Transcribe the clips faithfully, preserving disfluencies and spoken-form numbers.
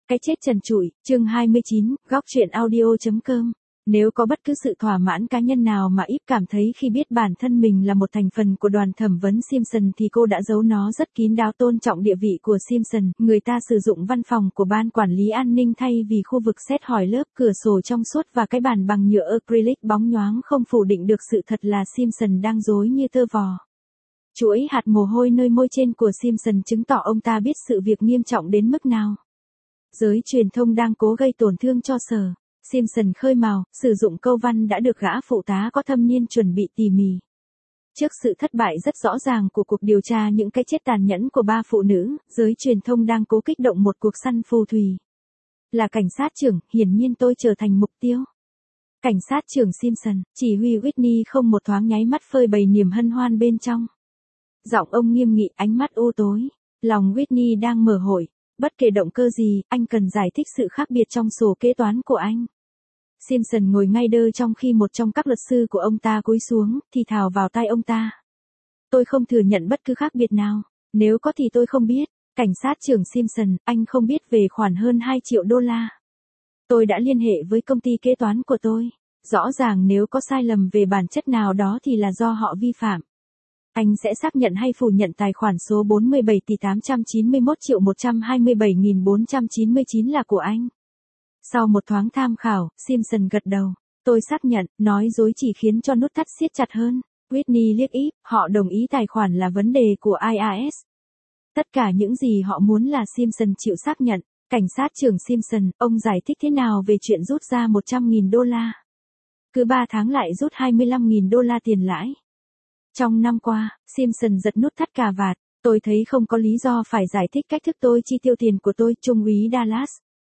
Cái chết trần trụi, chương hai mươi chín, góc truyện audio.com. Nếu có bất cứ sự thỏa mãn cá nhân nào mà Eve cảm thấy khi biết bản thân mình là một thành phần của đoàn thẩm vấn Simpson thì cô đã giấu nó rất kín đáo, tôn trọng địa vị của Simpson. Người ta sử dụng văn phòng của ban quản lý an ninh thay vì khu vực xét hỏi lớp, cửa sổ trong suốt và cái bàn bằng nhựa acrylic bóng nhoáng không phủ định được sự thật là Simpson đang dối như tơ vò. Chuỗi hạt mồ hôi nơi môi trên của Simpson chứng tỏ ông ta biết sự việc nghiêm trọng đến mức nào. Giới truyền thông đang cố gây tổn thương cho Sở Simpson khơi mào, sử dụng câu văn đã được gã phụ tá có thâm niên chuẩn bị tỉ mỉ. Trước sự thất bại rất rõ ràng của cuộc điều tra những cái chết tàn nhẫn của ba phụ nữ, giới truyền thông đang cố kích động một cuộc săn phù thủy. Là cảnh sát trưởng, hiển nhiên tôi trở thành mục tiêu. Cảnh sát trưởng Simpson, chỉ huy Whitney không một thoáng nháy mắt phơi bày niềm hân hoan bên trong. Giọng ông nghiêm nghị, ánh mắt u tối. Lòng Whitney đang mở hội. Bất kể động cơ gì, anh cần giải thích sự khác biệt trong sổ kế toán của anh. Simpson ngồi ngay đơ trong khi một trong các luật sư của ông ta cúi xuống, thì thào vào tai ông ta. Tôi không thừa nhận bất cứ khác biệt nào. Nếu có thì tôi không biết. Cảnh sát trưởng Simpson, anh không biết về khoản hơn hai triệu đô la. Tôi đã liên hệ với công ty kế toán của tôi. Rõ ràng nếu có sai lầm về bản chất nào đó thì là do họ vi phạm. Anh sẽ xác nhận hay phủ nhận tài khoản số bốn mươi bảy tỷ tám trăm chín mươi mốt triệu một trăm hai mươi bảy nghìn bốn trăm chín mươi chín là của anh. Sau một thoáng tham khảo, Simpson gật đầu. Tôi xác nhận, nói dối chỉ khiến cho nút thắt siết chặt hơn. Whitney liếc Eve, họ đồng ý tài khoản là vấn đề của i a ét. Tất cả những gì họ muốn là Simpson chịu xác nhận. Cảnh sát trưởng Simpson, ông giải thích thế nào về chuyện rút ra một trăm nghìn đô la? Cứ ba tháng lại rút hai mươi lăm nghìn đô la tiền lãi. Trong năm qua, Simpson giật nút thắt cà vạt. Tôi thấy không có lý do phải giải thích cách thức tôi chi tiêu tiền của tôi, Trung úy Dallas.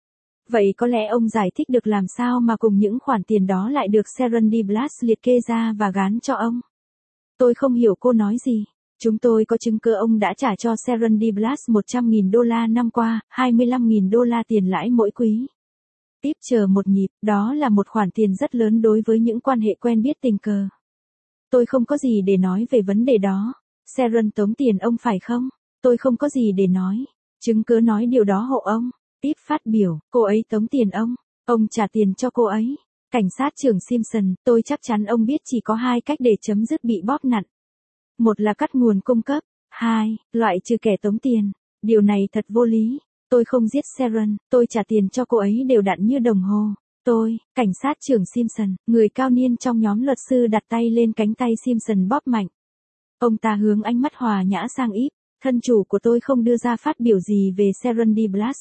Vậy có lẽ ông giải thích được làm sao mà cùng những khoản tiền đó lại được Sharon DeBlas liệt kê ra và gán cho ông. Tôi không hiểu cô nói gì. Chúng tôi có chứng cứ ông đã trả cho Sharon DeBlas một trăm nghìn đô la năm qua, hai mươi lăm nghìn đô la tiền lãi mỗi quý. Tiếp chờ một nhịp, đó là một khoản tiền rất lớn đối với những quan hệ quen biết tình cờ. Tôi không có gì để nói về vấn đề đó. Sharon tống tiền ông phải không? Tôi không có gì để nói. Chứng cứ nói điều đó hộ ông. Tiếp phát biểu, cô ấy tống tiền ông. Ông trả tiền cho cô ấy. Cảnh sát trưởng Simpson, tôi chắc chắn ông biết chỉ có hai cách để chấm dứt bị bóp nặn. Một là cắt nguồn cung cấp. Hai, loại trừ kẻ tống tiền. Điều này thật vô lý. Tôi không giết Sharon, tôi trả tiền cho cô ấy đều đặn như đồng hồ. Tôi, cảnh sát trưởng Simpson, người cao niên trong nhóm luật sư đặt tay lên cánh tay Simpson bóp mạnh. Ông ta hướng ánh mắt hòa nhã sang Eve, thân chủ của tôi không đưa ra phát biểu gì về Sharon DeBlas.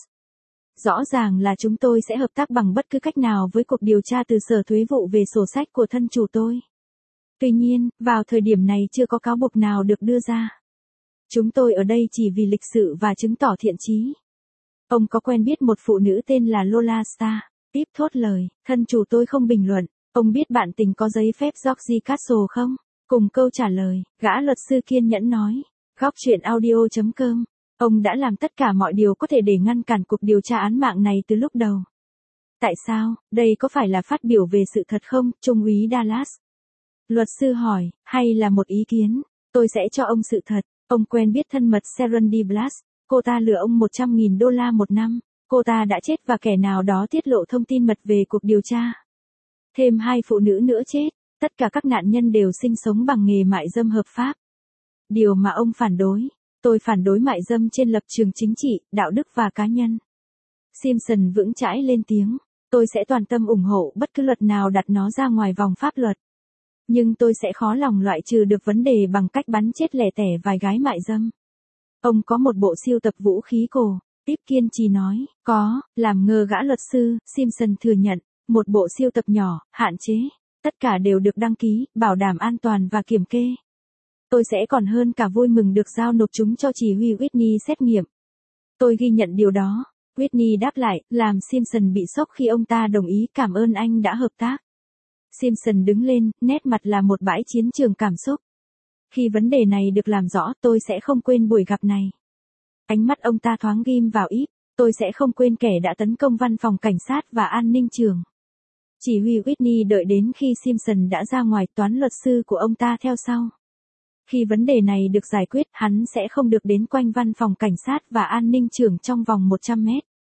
Rõ ràng là chúng tôi sẽ hợp tác bằng bất cứ cách nào với cuộc điều tra từ Sở Thuế vụ về sổ sách của thân chủ tôi. Tuy nhiên, vào thời điểm này chưa có cáo buộc nào được đưa ra. Chúng tôi ở đây chỉ vì lịch sự và chứng tỏ thiện chí. Ông có quen biết một phụ nữ tên là Lola Starr? Tiếp thốt lời, thân chủ tôi không bình luận. Ông biết bạn tình có giấy phép George Castle không? Cùng câu trả lời, gã luật sư kiên nhẫn nói. Góc truyện audio.com. Ông đã làm tất cả mọi điều có thể để ngăn cản cuộc điều tra án mạng này từ lúc đầu. Tại sao? Đây có phải là phát biểu về sự thật không, Trung úy Dallas? Luật sư hỏi, hay là một ý kiến? Tôi sẽ cho ông sự thật. Ông quen biết thân mật Sharon DeBlas. Cô ta lừa ông một trăm nghìn đô la một năm. Cô ta đã chết và kẻ nào đó tiết lộ thông tin mật về cuộc điều tra. Thêm hai phụ nữ nữa chết. Tất cả các nạn nhân đều sinh sống bằng nghề mại dâm hợp pháp. Điều mà ông phản đối. Tôi phản đối mại dâm trên lập trường chính trị, đạo đức và cá nhân. Simpson vững chãi lên tiếng. Tôi sẽ toàn tâm ủng hộ bất cứ luật nào đặt nó ra ngoài vòng pháp luật. Nhưng tôi sẽ khó lòng loại trừ được vấn đề bằng cách bắn chết lẻ tẻ vài gái mại dâm. Ông có một bộ sưu tập vũ khí cổ. Tiếp kiên trì nói, có, làm ngơ gã luật sư, Simpson thừa nhận, một bộ sưu tập nhỏ, hạn chế, tất cả đều được đăng ký, bảo đảm an toàn và kiểm kê. Tôi sẽ còn hơn cả vui mừng được giao nộp chúng cho chỉ huy Whitney xét nghiệm. Tôi ghi nhận điều đó. Whitney đáp lại, làm Simpson bị sốc khi ông ta đồng ý, cảm ơn anh đã hợp tác. Simpson đứng lên, nét mặt là một bãi chiến trường cảm xúc. Khi vấn đề này được làm rõ, tôi sẽ không quên buổi gặp này. Ánh mắt ông ta thoáng ghim vào Eve, tôi sẽ không quên kẻ đã tấn công văn phòng cảnh sát và an ninh trường. Chỉ huy Whitney đợi đến khi Simpson đã ra ngoài, toán luật sư của ông ta theo sau. Khi vấn đề này được giải quyết, hắn sẽ không được đến quanh văn phòng cảnh sát và an ninh trường trong vòng một trăm mét.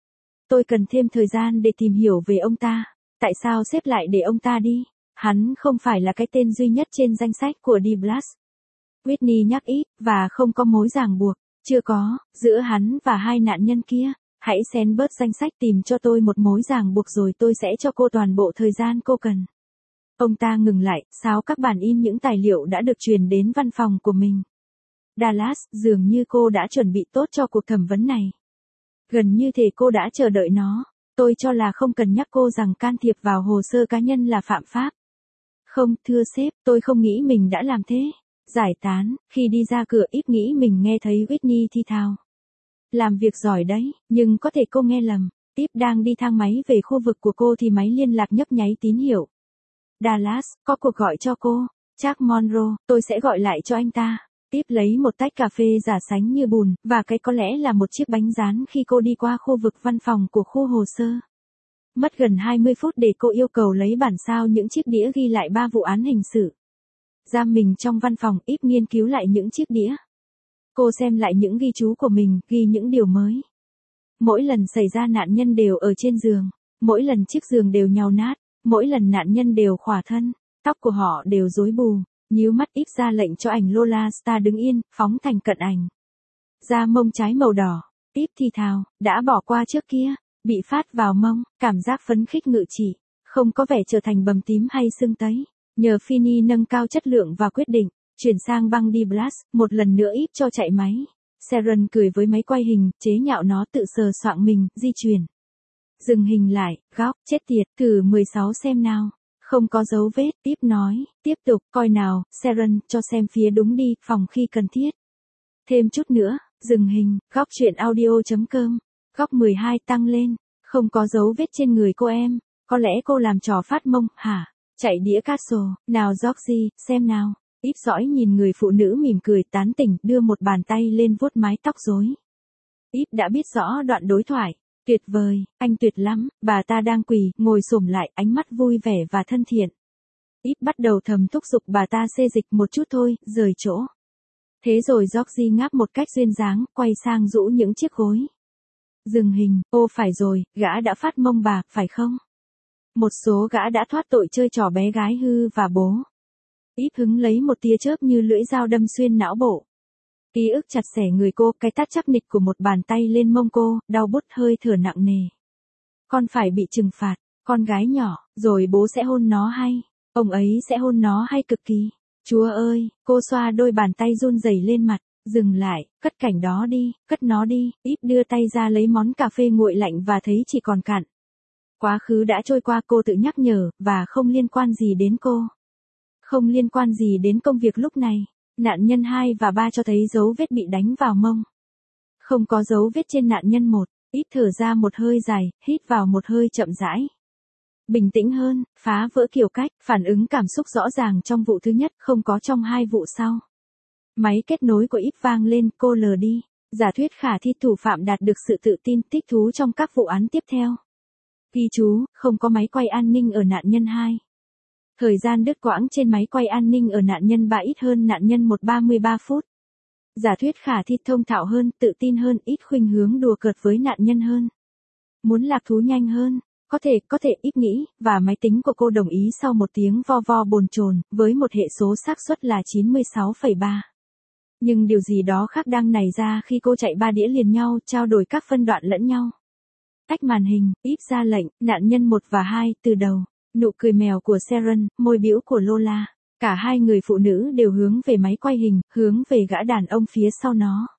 Tôi cần thêm thời gian để tìm hiểu về ông ta. Tại sao sếp lại để ông ta đi? Hắn không phải là cái tên duy nhất trên danh sách của Douglas. Whitney nhắc ít, và không có mối ràng buộc. Chưa có, giữa hắn và hai nạn nhân kia. Hãy xén bớt danh sách tìm cho tôi một mối ràng buộc rồi tôi sẽ cho cô toàn bộ thời gian cô cần. Ông ta ngừng lại, xáo các bản in những tài liệu đã được truyền đến văn phòng của mình. Dallas, dường như cô đã chuẩn bị tốt cho cuộc thẩm vấn này. Gần như thể cô đã chờ đợi nó. Tôi cho là không cần nhắc cô rằng can thiệp vào hồ sơ cá nhân là phạm pháp. Không, thưa sếp, tôi không nghĩ mình đã làm thế. Giải tán, khi đi ra cửa ít nghĩ mình nghe thấy Whitney thi thào. Làm việc giỏi đấy, nhưng có thể cô nghe lầm. Tiếp đang đi thang máy về khu vực của cô thì máy liên lạc nhấp nháy tín hiệu. Dallas, có cuộc gọi cho cô. Jack Monroe, tôi sẽ gọi lại cho anh ta. Tiếp lấy một tách cà phê giả sánh như bùn, và cái có lẽ là một chiếc bánh rán khi cô đi qua khu vực văn phòng của khu hồ sơ. Mất gần hai mươi phút để cô yêu cầu lấy bản sao những chiếc đĩa ghi lại ba vụ án hình sự. Giam mình trong văn phòng, ít nghiên cứu lại những chiếc đĩa. Cô xem lại những ghi chú của mình, ghi những điều mới. Mỗi lần xảy ra nạn nhân đều ở trên giường. Mỗi lần chiếc giường đều nhàu nát. Mỗi lần nạn nhân đều khỏa thân. Tóc của họ đều rối bù. Nhíu mắt ít ra lệnh cho ảnh Lola Star đứng yên, phóng thành cận ảnh. Da mông trái màu đỏ. Tiếp thì thào, đã bỏ qua trước kia. Bị phát vào mông, cảm giác phấn khích ngự trị. Không có vẻ trở thành bầm tím hay sưng tấy. Nhờ Finney nâng cao chất lượng và quyết định. Chuyển sang băng đi blast, một lần nữa íp cho chạy máy. Sharon cười với máy quay hình, chế nhạo nó tự sờ soạng mình, di chuyển. Dừng hình lại, góc, chết tiệt, thử mười sáu xem nào. Không có dấu vết, tiếp nói, tiếp tục, coi nào, Sharon, cho xem phía đúng đi, phòng khi cần thiết. Thêm chút nữa, dừng hình, góc truyện audio.com. Góc mười hai tăng lên, không có dấu vết trên người cô em. Có lẽ cô làm trò phát mông, hả? Chạy đĩa Castle, nào Georgie, xem nào. Ít dõi nhìn người phụ nữ mỉm cười tán tỉnh, đưa một bàn tay lên vuốt mái tóc rối. Ít đã biết rõ đoạn đối thoại. Tuyệt vời, anh tuyệt lắm, bà ta đang quỳ, ngồi xổm lại, ánh mắt vui vẻ và thân thiện. Ít bắt đầu thầm thúc giục bà ta xê dịch một chút thôi, rời chỗ. Thế rồi Georgie ngáp một cách duyên dáng, quay sang rũ những chiếc gối. Dừng hình, ô phải rồi, gã đã phát mông bà, phải không? Một số gã đã thoát tội chơi trò bé gái hư và bố. Ít hứng lấy một tia chớp như lưỡi dao đâm xuyên não bộ. Ký ức chặt xẻ người cô, cái tát chắc nịch của một bàn tay lên mông cô, đau bút hơi thở nặng nề. Con phải bị trừng phạt, con gái nhỏ, rồi bố sẽ hôn nó hay. Ông ấy sẽ hôn nó hay cực kỳ. Chúa ơi, cô xoa đôi bàn tay run rẩy lên mặt, dừng lại, cất cảnh đó đi, cất nó đi. Ít đưa tay ra lấy món cà phê nguội lạnh và thấy chỉ còn cạn. Quá khứ đã trôi qua, cô tự nhắc nhở, và không liên quan gì đến cô. Không liên quan gì đến công việc lúc này. Nạn nhân hai và ba cho thấy dấu vết bị đánh vào mông. Không có dấu vết trên nạn nhân một. Ít thở ra một hơi dài, hít vào một hơi chậm rãi. Bình tĩnh hơn, phá vỡ kiểu cách, phản ứng cảm xúc rõ ràng trong vụ thứ nhất, không có trong hai vụ sau. Máy kết nối của ít vang lên, cô lờ đi. Giả thuyết khả thi thủ phạm đạt được sự tự tin, thích thú trong các vụ án tiếp theo. Ghi chú, không có máy quay an ninh ở nạn nhân hai. Thời gian đứt quãng trên máy quay an ninh ở nạn nhân ba ít hơn nạn nhân một ba mươi ba phút. Giả thuyết khả thi thông thạo hơn, tự tin hơn, ít khuynh hướng đùa cợt với nạn nhân hơn. Muốn lạc thú nhanh hơn, có thể, có thể ít nghĩ, và máy tính của cô đồng ý sau một tiếng vo vo bồn chồn, với một hệ số xác suất là chín mươi sáu phẩy ba. Nhưng điều gì đó khác đang nảy ra khi cô chạy ba đĩa liền nhau, trao đổi các phân đoạn lẫn nhau. Tách màn hình, ít ra lệnh, nạn nhân một và hai, từ đầu. Nụ cười mèo của Sharon, môi bĩu của Lola. Cả hai người phụ nữ đều hướng về máy quay hình, hướng về gã đàn ông phía sau nó.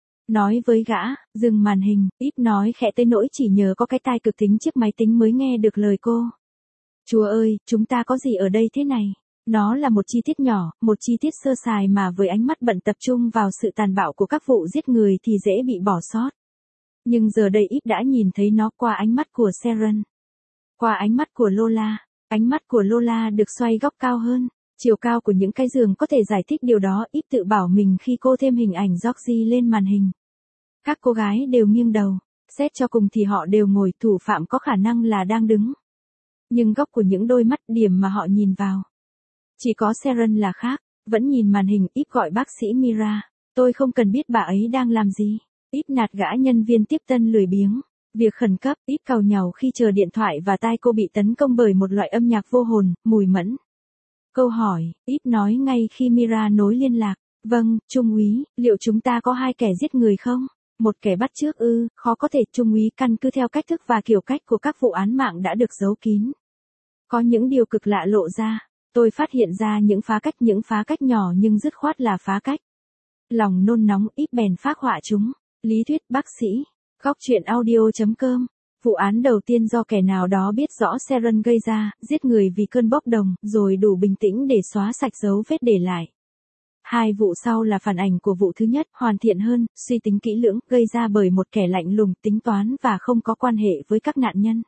Nói với gã, dừng màn hình, ít nói khẽ tới nỗi chỉ nhờ có cái tai cực thính chiếc máy tính mới nghe được lời cô. Chúa ơi, chúng ta có gì ở đây thế này? Nó là một chi tiết nhỏ, một chi tiết sơ sài mà với ánh mắt bận tập trung vào sự tàn bạo của các vụ giết người thì dễ bị bỏ sót. Nhưng giờ đây ít đã nhìn thấy nó qua ánh mắt của Sharon. Qua ánh mắt của Lola. Ánh mắt của Lola được xoay góc cao hơn. Chiều cao của những cái giường có thể giải thích điều đó, ít tự bảo mình khi cô thêm hình ảnh Georgie lên màn hình. Các cô gái đều nghiêng đầu. Xét cho cùng thì họ đều ngồi, thủ phạm có khả năng là đang đứng. Nhưng góc của những đôi mắt, điểm mà họ nhìn vào. Chỉ có Sharon là khác, vẫn nhìn màn hình, ít gọi bác sĩ Mira. Tôi không cần biết bà ấy đang làm gì. Ít nạt gã nhân viên tiếp tân lười biếng. Việc khẩn cấp, Íp càu nhàu khi chờ điện thoại và tai cô bị tấn công bởi một loại âm nhạc vô hồn, mùi mẫn. Câu hỏi, Íp nói ngay khi Mira nối liên lạc. Vâng, Trung úy, liệu chúng ta có hai kẻ giết người không? Một kẻ bắt chước ư, khó có thể, Trung úy, căn cứ theo cách thức và kiểu cách của các vụ án mạng đã được giấu kín. Có những điều cực lạ lộ ra. Tôi phát hiện ra những phá cách, những phá cách nhỏ nhưng dứt khoát là phá cách. Lòng nôn nóng, Íp bèn phác họa chúng. Lý thuyết, bác sĩ. Góc truyện audio chấm com. Vụ án đầu tiên do kẻ nào đó biết rõ Sharon gây ra, giết người vì cơn bốc đồng, rồi đủ bình tĩnh để xóa sạch dấu vết để lại. Hai vụ sau là phản ảnh của vụ thứ nhất, hoàn thiện hơn, suy tính kỹ lưỡng, gây ra bởi một kẻ lạnh lùng, tính toán và không có quan hệ với các nạn nhân.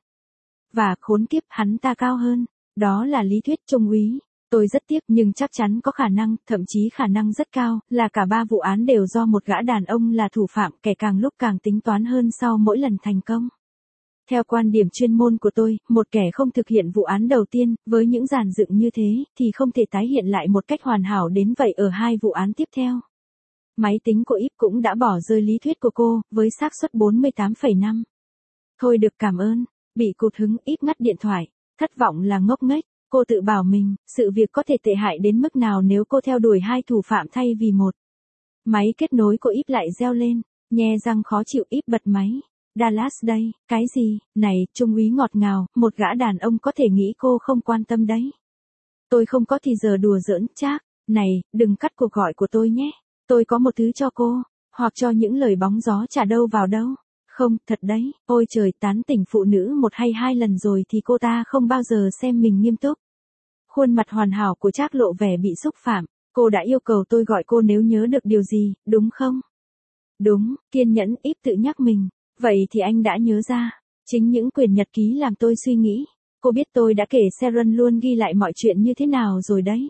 Và khốn kiếp, hắn ta cao hơn. Đó là lý thuyết, Trung úy. Tôi rất tiếc nhưng chắc chắn có khả năng, thậm chí khả năng rất cao, là cả ba vụ án đều do một gã đàn ông là thủ phạm, kẻ càng lúc càng tính toán hơn sau mỗi lần thành công. Theo quan điểm chuyên môn của tôi, một kẻ không thực hiện vụ án đầu tiên, với những dàn dựng như thế, thì không thể tái hiện lại một cách hoàn hảo đến vậy ở hai vụ án tiếp theo. Máy tính của Íp cũng đã bỏ rơi lý thuyết của cô, với xác suất bốn mươi tám phẩy năm. Thôi được, cảm ơn. Bị cụt hứng, Íp ngắt điện thoại. Thất vọng là ngốc nghếch. Cô tự bảo mình, sự việc có thể tệ hại đến mức nào nếu cô theo đuổi hai thủ phạm thay vì một. Máy kết nối của Íp lại reo lên. Nhe răng khó chịu, Íp bật máy. Dallas đây, cái gì, này, Trung úy ngọt ngào, một gã đàn ông có thể nghĩ cô không quan tâm đấy. Tôi không có thì giờ đùa giỡn, Trác, này, đừng cắt cuộc gọi của tôi nhé. Tôi có một thứ cho cô, hoặc cho những lời bóng gió chả đâu vào đâu. Không, thật đấy, ôi trời, tán tỉnh phụ nữ một hay hai lần rồi thì cô ta không bao giờ xem mình nghiêm túc. Khuôn mặt hoàn hảo của Trác lộ vẻ bị xúc phạm, cô đã yêu cầu tôi gọi cô nếu nhớ được điều gì, đúng không? Đúng, kiên nhẫn, Íp tự nhắc mình. Vậy thì anh đã nhớ ra. Chính những quyển nhật ký làm tôi suy nghĩ. Cô biết tôi đã kể Sharon luôn ghi lại mọi chuyện như thế nào rồi đấy.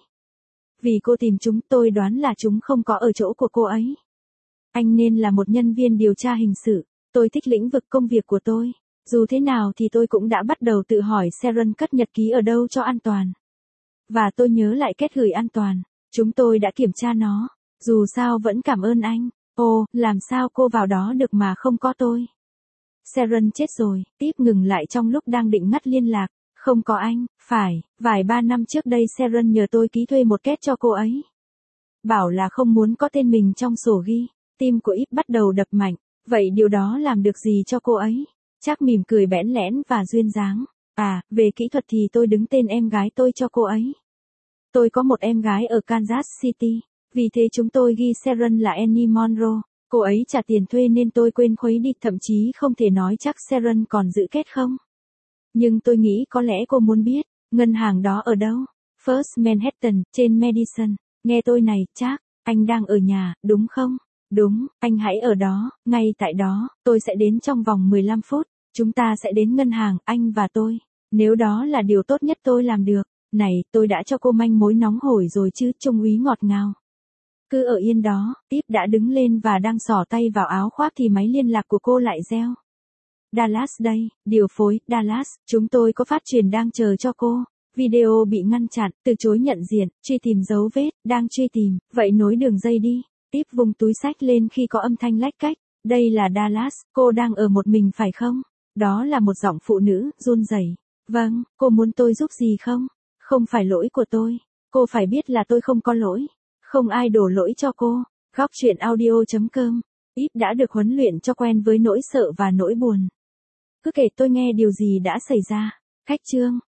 Vì cô tìm chúng, tôi đoán là chúng không có ở chỗ của cô ấy. Anh nên là một nhân viên điều tra hình sự. Tôi thích lĩnh vực công việc của tôi. Dù thế nào thì tôi cũng đã bắt đầu tự hỏi Sharon cất nhật ký ở đâu cho an toàn. Và tôi nhớ lại kết gửi an toàn. Chúng tôi đã kiểm tra nó. Dù sao vẫn cảm ơn anh. Ồ, làm sao cô vào đó được mà không có tôi? Sharon chết rồi, Íp ngừng lại trong lúc đang định ngắt liên lạc. Không có anh, phải, vài ba năm trước đây Sharon nhờ tôi ký thuê một két cho cô ấy. Bảo là không muốn có tên mình trong sổ ghi. Tim của Íp bắt đầu đập mạnh. Vậy điều đó làm được gì cho cô ấy? Trác mỉm cười bẽn lẽn và duyên dáng. À, về kỹ thuật thì tôi đứng tên em gái tôi cho cô ấy. Tôi có một em gái ở Kansas City. Vì thế chúng tôi ghi Sharon là Annie Monroe. Cô ấy trả tiền thuê nên tôi quên khuấy đi, thậm chí không thể nói chắc Sharon còn giữ két không. Nhưng tôi nghĩ có lẽ cô muốn biết, ngân hàng đó ở đâu? First Manhattan, trên Madison. Nghe tôi này, Trác, anh đang ở nhà, đúng không? Đúng, anh hãy ở đó, ngay tại đó, tôi sẽ đến trong vòng mười lăm phút. Chúng ta sẽ đến ngân hàng, anh và tôi. Nếu đó là điều tốt nhất tôi làm được. Này, tôi đã cho cô manh mối nóng hổi rồi chứ, Trung úy ngọt ngào. Cứ ở yên đó, Íp đã đứng lên và đang xỏ tay vào áo khoác thì máy liên lạc của cô lại reo. Dallas đây, điều phối, Dallas, chúng tôi có phát truyền đang chờ cho cô. Video bị ngăn chặn, từ chối nhận diện, truy tìm dấu vết, đang truy tìm, vậy nối đường dây đi. Íp vùng túi xách lên khi có âm thanh lách cách. Đây là Dallas, cô đang ở một mình phải không? Đó là một giọng phụ nữ, run rẩy. Vâng, cô muốn tôi giúp gì không? Không phải lỗi của tôi. Cô phải biết là tôi không có lỗi. Không ai đổ lỗi cho cô. Góc truyện audio chấm com. Íp đã được huấn luyện cho quen với nỗi sợ và nỗi buồn. Cứ kể tôi nghe điều gì đã xảy ra. Khách chương.